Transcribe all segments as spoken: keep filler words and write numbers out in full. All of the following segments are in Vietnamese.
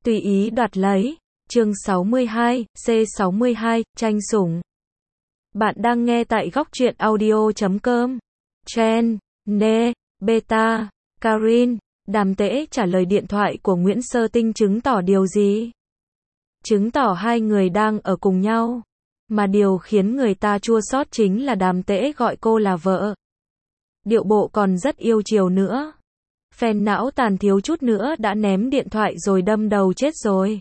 Tùy ý đoạt lấy. Chương sáu mươi hai, C sáu mươi hai, tranh sủng. Bạn đang nghe tại góc truyện audio chấm com. Chen, Ne, Beta, Karin, Đàm Tễ trả lời điện thoại của Nguyễn Sơ Tinh chứng tỏ điều gì? Chứng tỏ hai người đang ở cùng nhau. Mà điều khiến người ta chua xót chính là Đàm Tễ gọi cô là vợ. Điệu bộ còn rất yêu chiều nữa. Phen não tàn thiếu chút nữa đã ném điện thoại rồi đâm đầu chết rồi.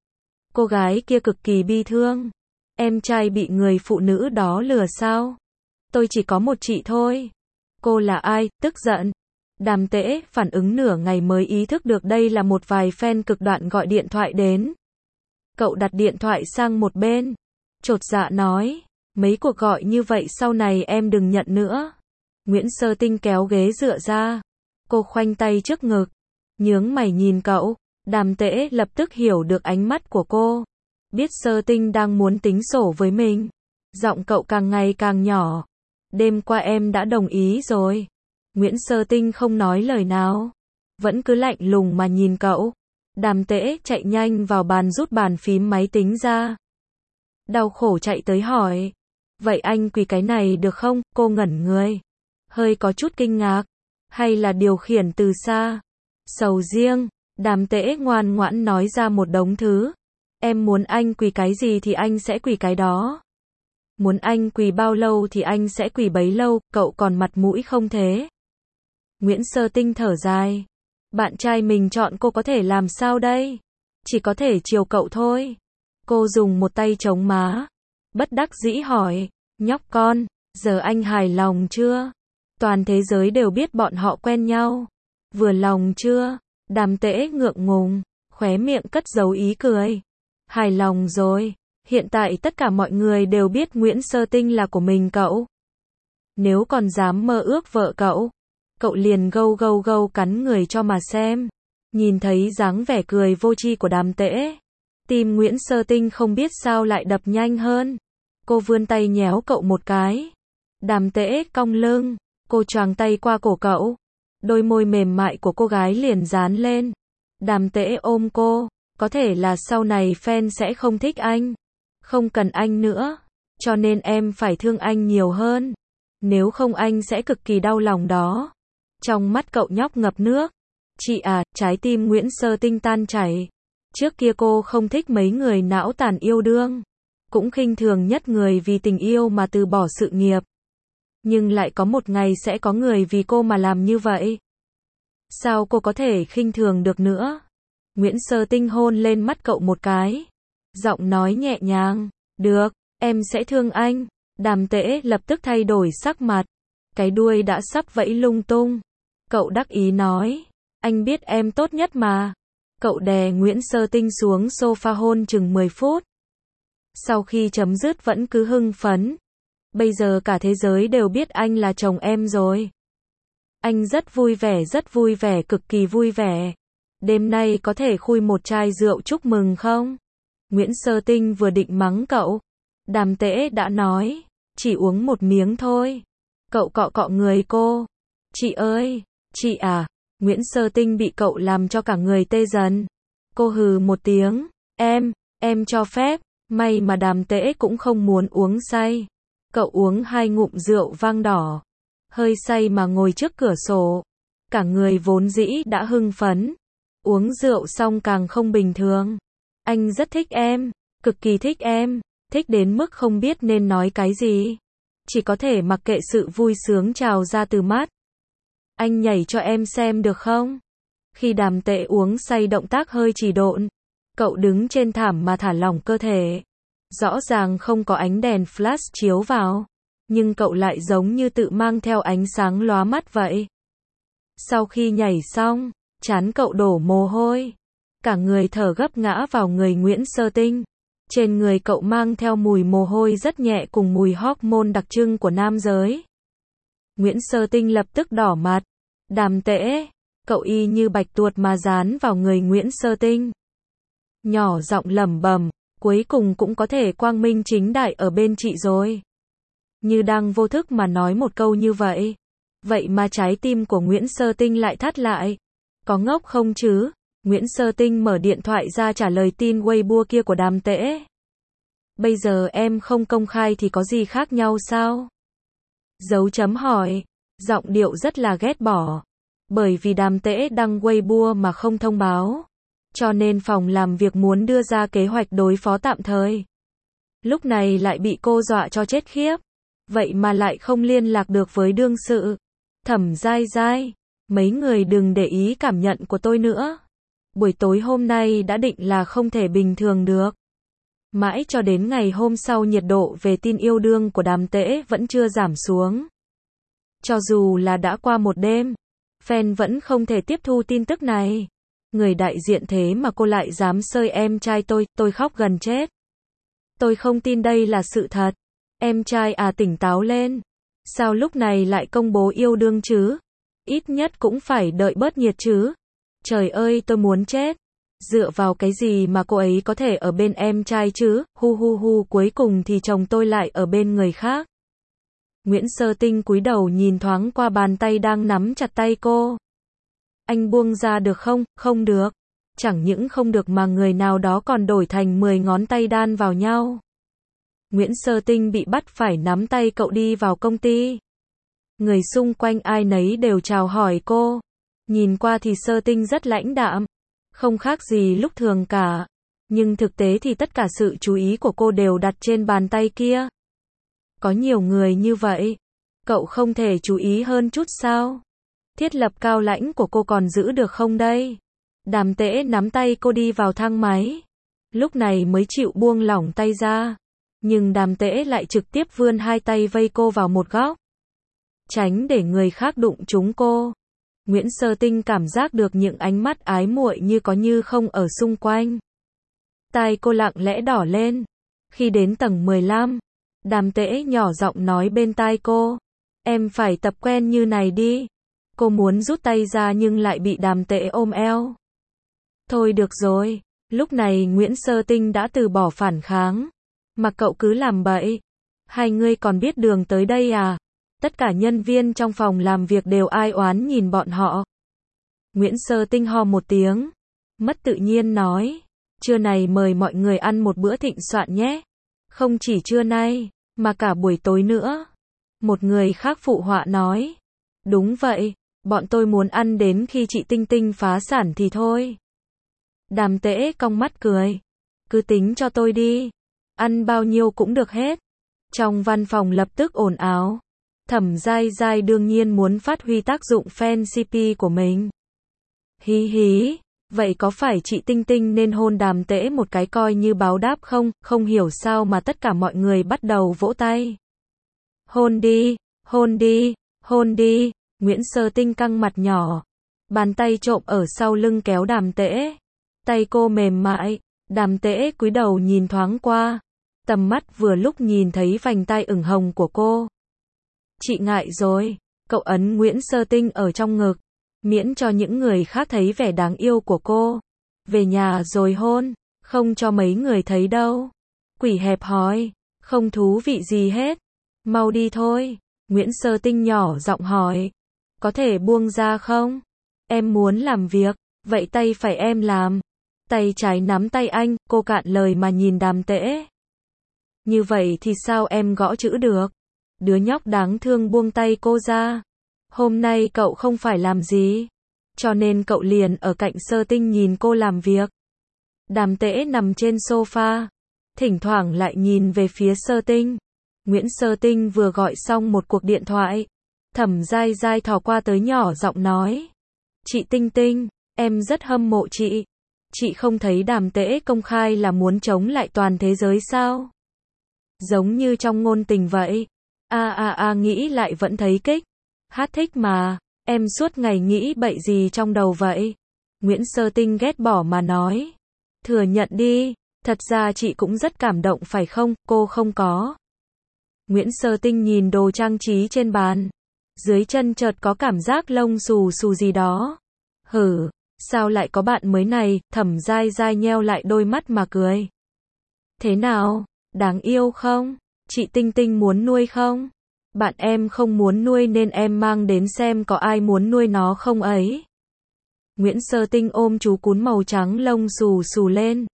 Cô gái kia cực kỳ bi thương. Em trai bị người phụ nữ đó lừa sao? Tôi chỉ có một chị thôi. Cô là ai? Tức giận. Đàm Tễ phản ứng nửa ngày mới ý thức được đây là một vài fan cực đoan gọi điện thoại đến. Cậu đặt điện thoại sang một bên. Chột dạ nói. Mấy cuộc gọi như vậy sau này em đừng nhận nữa. Nguyễn Sơ Tinh kéo ghế dựa ra. Cô khoanh tay trước ngực. Nhướng mày nhìn cậu. Đàm Tễ lập tức hiểu được ánh mắt của cô. Biết Sơ Tinh đang muốn tính sổ với mình. Giọng cậu càng ngày càng nhỏ. Đêm qua em đã đồng ý rồi. Nguyễn Sơ Tinh không nói lời nào. Vẫn cứ lạnh lùng mà nhìn cậu. Đàm Tễ chạy nhanh vào bàn rút bàn phím máy tính ra. Đau khổ chạy tới hỏi. Vậy anh quỳ cái này được không? Cô ngẩn người. Hơi có chút kinh ngạc. Hay là điều khiển từ xa? Sầu riêng. Đàm Tễ ngoan ngoãn nói ra một đống thứ. Em muốn anh quỳ cái gì thì anh sẽ quỳ cái đó. Muốn anh quỳ bao lâu thì anh sẽ quỳ bấy lâu, cậu còn mặt mũi không thế? Nguyễn Sơ Tinh thở dài. Bạn trai mình chọn cô có thể làm sao đây? Chỉ có thể chiều cậu thôi. Cô dùng một tay chống má. Bất đắc dĩ hỏi. Nhóc con, giờ anh hài lòng chưa? Toàn thế giới đều biết bọn họ quen nhau. Vừa lòng chưa? Đàm Tễ ngượng ngùng, khóe miệng cất giấu ý cười. Hài lòng rồi. Hiện tại tất cả mọi người đều biết Nguyễn Sơ Tinh là của mình cậu. Nếu còn dám mơ ước vợ cậu, cậu liền gâu gâu gâu cắn người cho mà xem. Nhìn thấy dáng vẻ cười vô tri của Đàm Tễ, tim Nguyễn Sơ Tinh không biết sao lại đập nhanh hơn. Cô vươn tay nhéo cậu một cái. Đàm Tễ cong lưng, cô choàng tay qua cổ cậu. Đôi môi mềm mại của cô gái liền dán lên. Đàm Tễ ôm cô. Có thể là sau này fan sẽ không thích anh. Không cần anh nữa. Cho nên em phải thương anh nhiều hơn. Nếu không anh sẽ cực kỳ đau lòng đó. Trong mắt cậu nhóc ngập nước. Chị à, trái tim Nguyễn Sơ Tinh tan chảy. Trước kia cô không thích mấy người não tàn yêu đương. Cũng khinh thường nhất người vì tình yêu mà từ bỏ sự nghiệp. Nhưng lại có một ngày sẽ có người vì cô mà làm như vậy. Sao cô có thể khinh thường được nữa? Nguyễn Sơ Tinh hôn lên mắt cậu một cái. Giọng nói nhẹ nhàng. Được, em sẽ thương anh. Đàm Tễ lập tức thay đổi sắc mặt. Cái đuôi đã sắp vẫy lung tung. Cậu đắc ý nói. Anh biết em tốt nhất mà. Cậu đè Nguyễn Sơ Tinh xuống sofa hôn chừng mười phút. Sau khi chấm dứt vẫn cứ hưng phấn. Bây giờ cả thế giới đều biết anh là chồng em rồi. Anh rất vui vẻ, rất vui vẻ, cực kỳ vui vẻ. Đêm nay có thể khui một chai rượu chúc mừng không? Nguyễn Sơ Tinh vừa định mắng cậu. Đàm Tễ đã nói. Chỉ uống một miếng thôi. Cậu cọ cọ người cô. Chị ơi, chị à. Nguyễn Sơ Tinh bị cậu làm cho cả người tê dần. Cô hừ một tiếng. Em, em cho phép. May mà Đàm Tễ cũng không muốn uống say. Cậu uống hai ngụm rượu vang đỏ. Hơi say mà ngồi trước cửa sổ. Cả người vốn dĩ đã hưng phấn. Uống rượu xong càng không bình thường. Anh rất thích em. Cực kỳ thích em. Thích đến mức không biết nên nói cái gì. Chỉ có thể mặc kệ sự vui sướng trào ra từ mắt. Anh nhảy cho em xem được không? Khi Đàm Tễ uống say động tác hơi trì độn. Cậu đứng trên thảm mà thả lỏng cơ thể. Rõ ràng không có ánh đèn flash chiếu vào. Nhưng cậu lại giống như tự mang theo ánh sáng lóa mắt vậy. Sau khi nhảy xong, trán cậu đổ mồ hôi. Cả người thở gấp ngã vào người Nguyễn Sơ Tinh. Trên người cậu mang theo mùi mồ hôi rất nhẹ cùng mùi hormone đặc trưng của nam giới. Nguyễn Sơ Tinh lập tức đỏ mặt. Đàm Tễ, cậu y như bạch tuộc mà dán vào người Nguyễn Sơ Tinh. Nhỏ giọng lẩm bẩm, cuối cùng cũng có thể quang minh chính đại ở bên chị rồi. Như đang vô thức mà nói một câu như vậy. Vậy mà trái tim của Nguyễn Sơ Tinh lại thắt lại. Có ngốc không chứ? Nguyễn Sơ Tinh mở điện thoại ra trả lời tin Weibo kia của Đàm Tễ. Bây giờ em không công khai thì có gì khác nhau sao? Dấu chấm hỏi. Giọng điệu rất là ghét bỏ. Bởi vì Đàm Tễ đăng Weibo mà không thông báo. Cho nên phòng làm việc muốn đưa ra kế hoạch đối phó tạm thời. Lúc này lại bị cô dọa cho chết khiếp. Vậy mà lại không liên lạc được với đương sự. Thẩm Giai Giai, mấy người đừng để ý cảm nhận của tôi nữa. Buổi tối hôm nay đã định là không thể bình thường được. Mãi cho đến ngày hôm sau nhiệt độ về tin yêu đương của Đàm Tễ vẫn chưa giảm xuống. Cho dù là đã qua một đêm, fan vẫn không thể tiếp thu tin tức này. Người đại diện thế mà cô lại dám sơi em trai tôi, tôi khóc gần chết. Tôi không tin đây là sự thật. Em trai à, tỉnh táo lên. Sao lúc này lại công bố yêu đương chứ? Ít nhất cũng phải đợi bớt nhiệt chứ. Trời ơi, tôi muốn chết. Dựa vào cái gì mà cô ấy có thể ở bên em trai chứ? Hu hu hu, cuối cùng thì chồng tôi lại ở bên người khác. Nguyễn Sơ Tinh cúi đầu nhìn thoáng qua bàn tay đang nắm chặt tay cô. Anh buông ra được không? Không được. Chẳng những không được mà người nào đó còn đổi thành mười ngón tay đan vào nhau. Nguyễn Sơ Tinh bị bắt phải nắm tay cậu đi vào công ty. Người xung quanh ai nấy đều chào hỏi cô. Nhìn qua thì Sơ Tinh rất lãnh đạm. Không khác gì lúc thường cả. Nhưng thực tế thì tất cả sự chú ý của cô đều đặt trên bàn tay kia. Có nhiều người như vậy. Cậu không thể chú ý hơn chút sao? Thiết lập cao lãnh của cô còn giữ được không đây? Đàm Tễ nắm tay cô đi vào thang máy. Lúc này mới chịu buông lỏng tay ra. Nhưng Đàm Tễ lại trực tiếp vươn hai tay vây cô vào một góc. Tránh để người khác đụng trúng cô. Nguyễn Sơ Tinh cảm giác được những ánh mắt ái muội như có như không ở xung quanh. Tai cô lặng lẽ đỏ lên. Khi đến tầng mười lăm, Đàm Tễ nhỏ giọng nói bên tai cô. Em phải tập quen như này đi. Cô muốn rút tay ra nhưng lại bị Đàm Tễ ôm eo. Thôi được rồi. Lúc này Nguyễn Sơ Tinh đã từ bỏ phản kháng. Mà cậu cứ làm bậy. Hai người còn biết đường tới đây à? Tất cả nhân viên trong phòng làm việc đều ai oán nhìn bọn họ. Nguyễn Sơ Tinh ho một tiếng. Mất tự nhiên nói. Trưa này mời mọi người ăn một bữa thịnh soạn nhé. Không chỉ trưa nay, mà cả buổi tối nữa. Một người khác phụ họa nói. Đúng vậy, bọn tôi muốn ăn đến khi chị Tinh Tinh phá sản thì thôi. Đàm Tễ cong mắt cười. Cứ tính cho tôi đi. Ăn bao nhiêu cũng được hết. Trong văn phòng lập tức ồn ào. Thẩm Giai Giai đương nhiên muốn phát huy tác dụng fan xê pê của mình. Hí hí, vậy có phải chị Tinh Tinh nên hôn Đàm Tễ một cái coi như báo đáp không? Không hiểu sao mà tất cả mọi người bắt đầu vỗ tay. Hôn đi, hôn đi, hôn đi. Nguyễn Sơ Tinh căng mặt nhỏ. Bàn tay trộm ở sau lưng kéo Đàm Tễ. Tay cô mềm mại. Đàm Tễ cúi đầu nhìn thoáng qua. Tầm mắt vừa lúc nhìn thấy vành tai ửng hồng của cô. Chị ngại rồi. Cậu ấn Nguyễn Sơ Tinh ở trong ngực. Miễn cho những người khác thấy vẻ đáng yêu của cô. Về nhà rồi hôn. Không cho mấy người thấy đâu. Quỷ hẹp hòi. Không thú vị gì hết. Mau đi thôi. Nguyễn Sơ Tinh nhỏ giọng hỏi. Có thể buông ra không? Em muốn làm việc. Vậy tay phải em làm. Tay trái nắm tay anh. Cô cạn lời mà nhìn Đàm Tễ. Như vậy thì sao em gõ chữ được? Đứa nhóc đáng thương buông tay cô ra. Hôm nay cậu không phải làm gì. Cho nên cậu liền ở cạnh Sơ Tinh nhìn cô làm việc. Đàm Tễ nằm trên sofa. Thỉnh thoảng lại nhìn về phía Sơ Tinh. Nguyễn Sơ Tinh vừa gọi xong một cuộc điện thoại. Thẩm Giai Giai thò qua tới nhỏ giọng nói. Chị Tinh Tinh, em rất hâm mộ chị. Chị không thấy Đàm Tễ công khai là muốn chống lại toàn thế giới sao? Giống như trong ngôn tình vậy. A a a nghĩ lại vẫn thấy kích. Hát thích mà, em suốt ngày nghĩ bậy gì trong đầu vậy? Nguyễn Sơ Tinh ghét bỏ mà nói. Thừa nhận đi, thật ra chị cũng rất cảm động phải không, cô không có. Nguyễn Sơ Tinh nhìn đồ trang trí trên bàn. Dưới chân chợt có cảm giác lông xù xù gì đó. Hử, sao lại có bạn mới này? Thẩm Giai Giai nheo lại đôi mắt mà cười. Thế nào, đáng yêu không? Chị Tinh Tinh muốn nuôi không? Bạn em không muốn nuôi nên em mang đến xem có ai muốn nuôi nó không ấy. Nguyễn Sơ Tinh ôm chú cún màu trắng lông xù xù lên.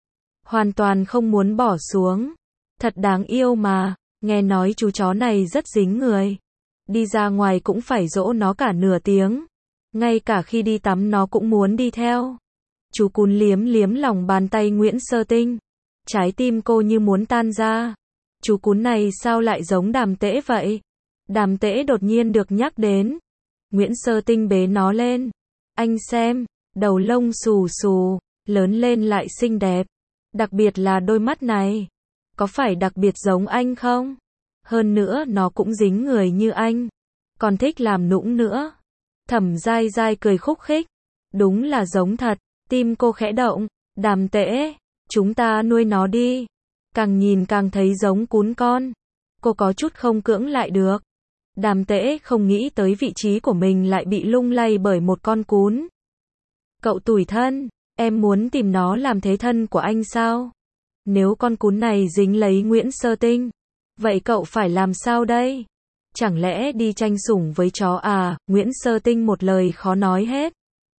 Hoàn toàn không muốn bỏ xuống. Thật đáng yêu mà, nghe nói chú chó này rất dính người. Đi ra ngoài cũng phải dỗ nó cả nửa tiếng. Ngay cả khi đi tắm nó cũng muốn đi theo. Chú cún liếm liếm lòng bàn tay Nguyễn Sơ Tinh. Trái tim cô như muốn tan ra. Chú cún này sao lại giống Đàm Tễ vậy? Đàm Tễ đột nhiên được nhắc đến. Nguyễn Sơ Tinh bế nó lên. Anh xem, đầu lông xù xù, lớn lên lại xinh đẹp. Đặc biệt là đôi mắt này. Có phải đặc biệt giống anh không? Hơn nữa nó cũng dính người như anh. Còn thích làm nũng nữa. Thẩm Giai Giai cười khúc khích. Đúng là giống thật. Tim cô khẽ động. Đàm Tễ, chúng ta nuôi nó đi. Càng nhìn càng thấy giống cún con. Cô có chút không cưỡng lại được. Đàm Tễ không nghĩ tới vị trí của mình lại bị lung lay bởi một con cún. Cậu tủi thân, em muốn tìm nó làm thế thân của anh sao? Nếu con cún này dính lấy Nguyễn Sơ Tinh, vậy cậu phải làm sao đây? Chẳng lẽ đi tranh sủng với chó à? Nguyễn Sơ Tinh một lời khó nói hết.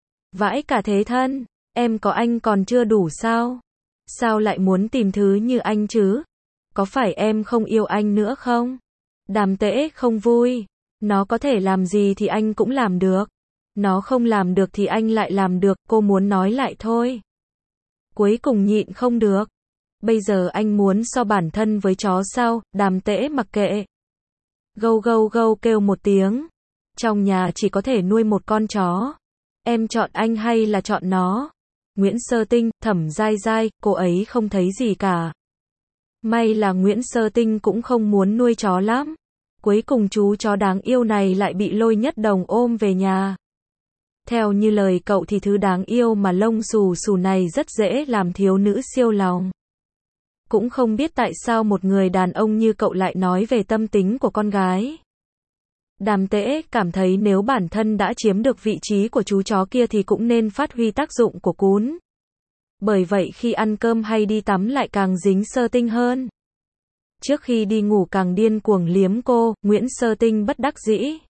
Vãi cả thế thân, em có anh còn chưa đủ sao? Sao lại muốn tìm thứ như anh chứ? Có phải em không yêu anh nữa không? Đàm Tễ không vui. Nó có thể làm gì thì anh cũng làm được. Nó không làm được thì anh lại làm được, cô muốn nói lại thôi. Cuối cùng nhịn không được. Bây giờ anh muốn so bản thân với chó sao? Đàm Tễ mặc kệ. Gâu gâu gâu kêu một tiếng. Trong nhà chỉ có thể nuôi một con chó. Em chọn anh hay là chọn nó? Nguyễn Sơ Tinh, Thẩm Giai Giai, cô ấy không thấy gì cả. May là Nguyễn Sơ Tinh cũng không muốn nuôi chó lắm. Cuối cùng chú chó đáng yêu này lại bị Lôi Nhất Đồng ôm về nhà. Theo như lời cậu thì thứ đáng yêu mà lông xù xù này rất dễ làm thiếu nữ siêu lòng. Cũng không biết tại sao một người đàn ông như cậu lại nói về tâm tính của con gái. Đàm Tễ cảm thấy nếu bản thân đã chiếm được vị trí của chú chó kia thì cũng nên phát huy tác dụng của cún. Bởi vậy khi ăn cơm hay đi tắm lại càng dính Sơ Tinh hơn. Trước khi đi ngủ càng điên cuồng liếm cô, Nguyễn Sơ Tinh bất đắc dĩ.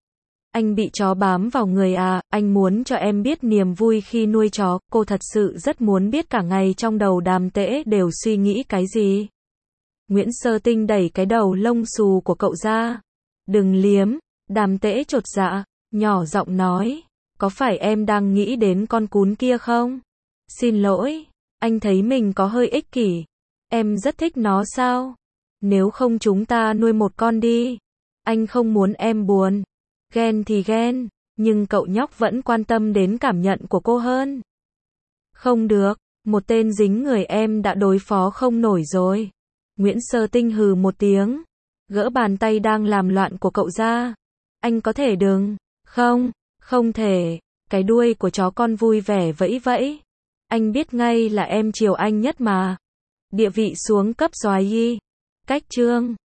Anh bị chó bám vào người à, anh muốn cho em biết niềm vui khi nuôi chó, cô thật sự rất muốn biết cả ngày trong đầu Đàm Tễ đều suy nghĩ cái gì. Nguyễn Sơ Tinh đẩy cái đầu lông xù của cậu ra. Đừng liếm, Đàm Tễ chột dạ, nhỏ giọng nói, có phải em đang nghĩ đến con cún kia không? Xin lỗi, anh thấy mình có hơi ích kỷ. Em rất thích nó sao? Nếu không chúng ta nuôi một con đi. Anh không muốn em buồn. Ghen thì ghen, nhưng cậu nhóc vẫn quan tâm đến cảm nhận của cô hơn. Không được, một tên dính người em đã đối phó không nổi rồi. Nguyễn Sơ Tinh hừ một tiếng, gỡ bàn tay đang làm loạn của cậu ra. Anh có thể đừng, không, không thể, cái đuôi của chó con vui vẻ vẫy vẫy. Anh biết ngay là em chiều anh nhất mà. Địa vị xuống cấp doái y. Cách chương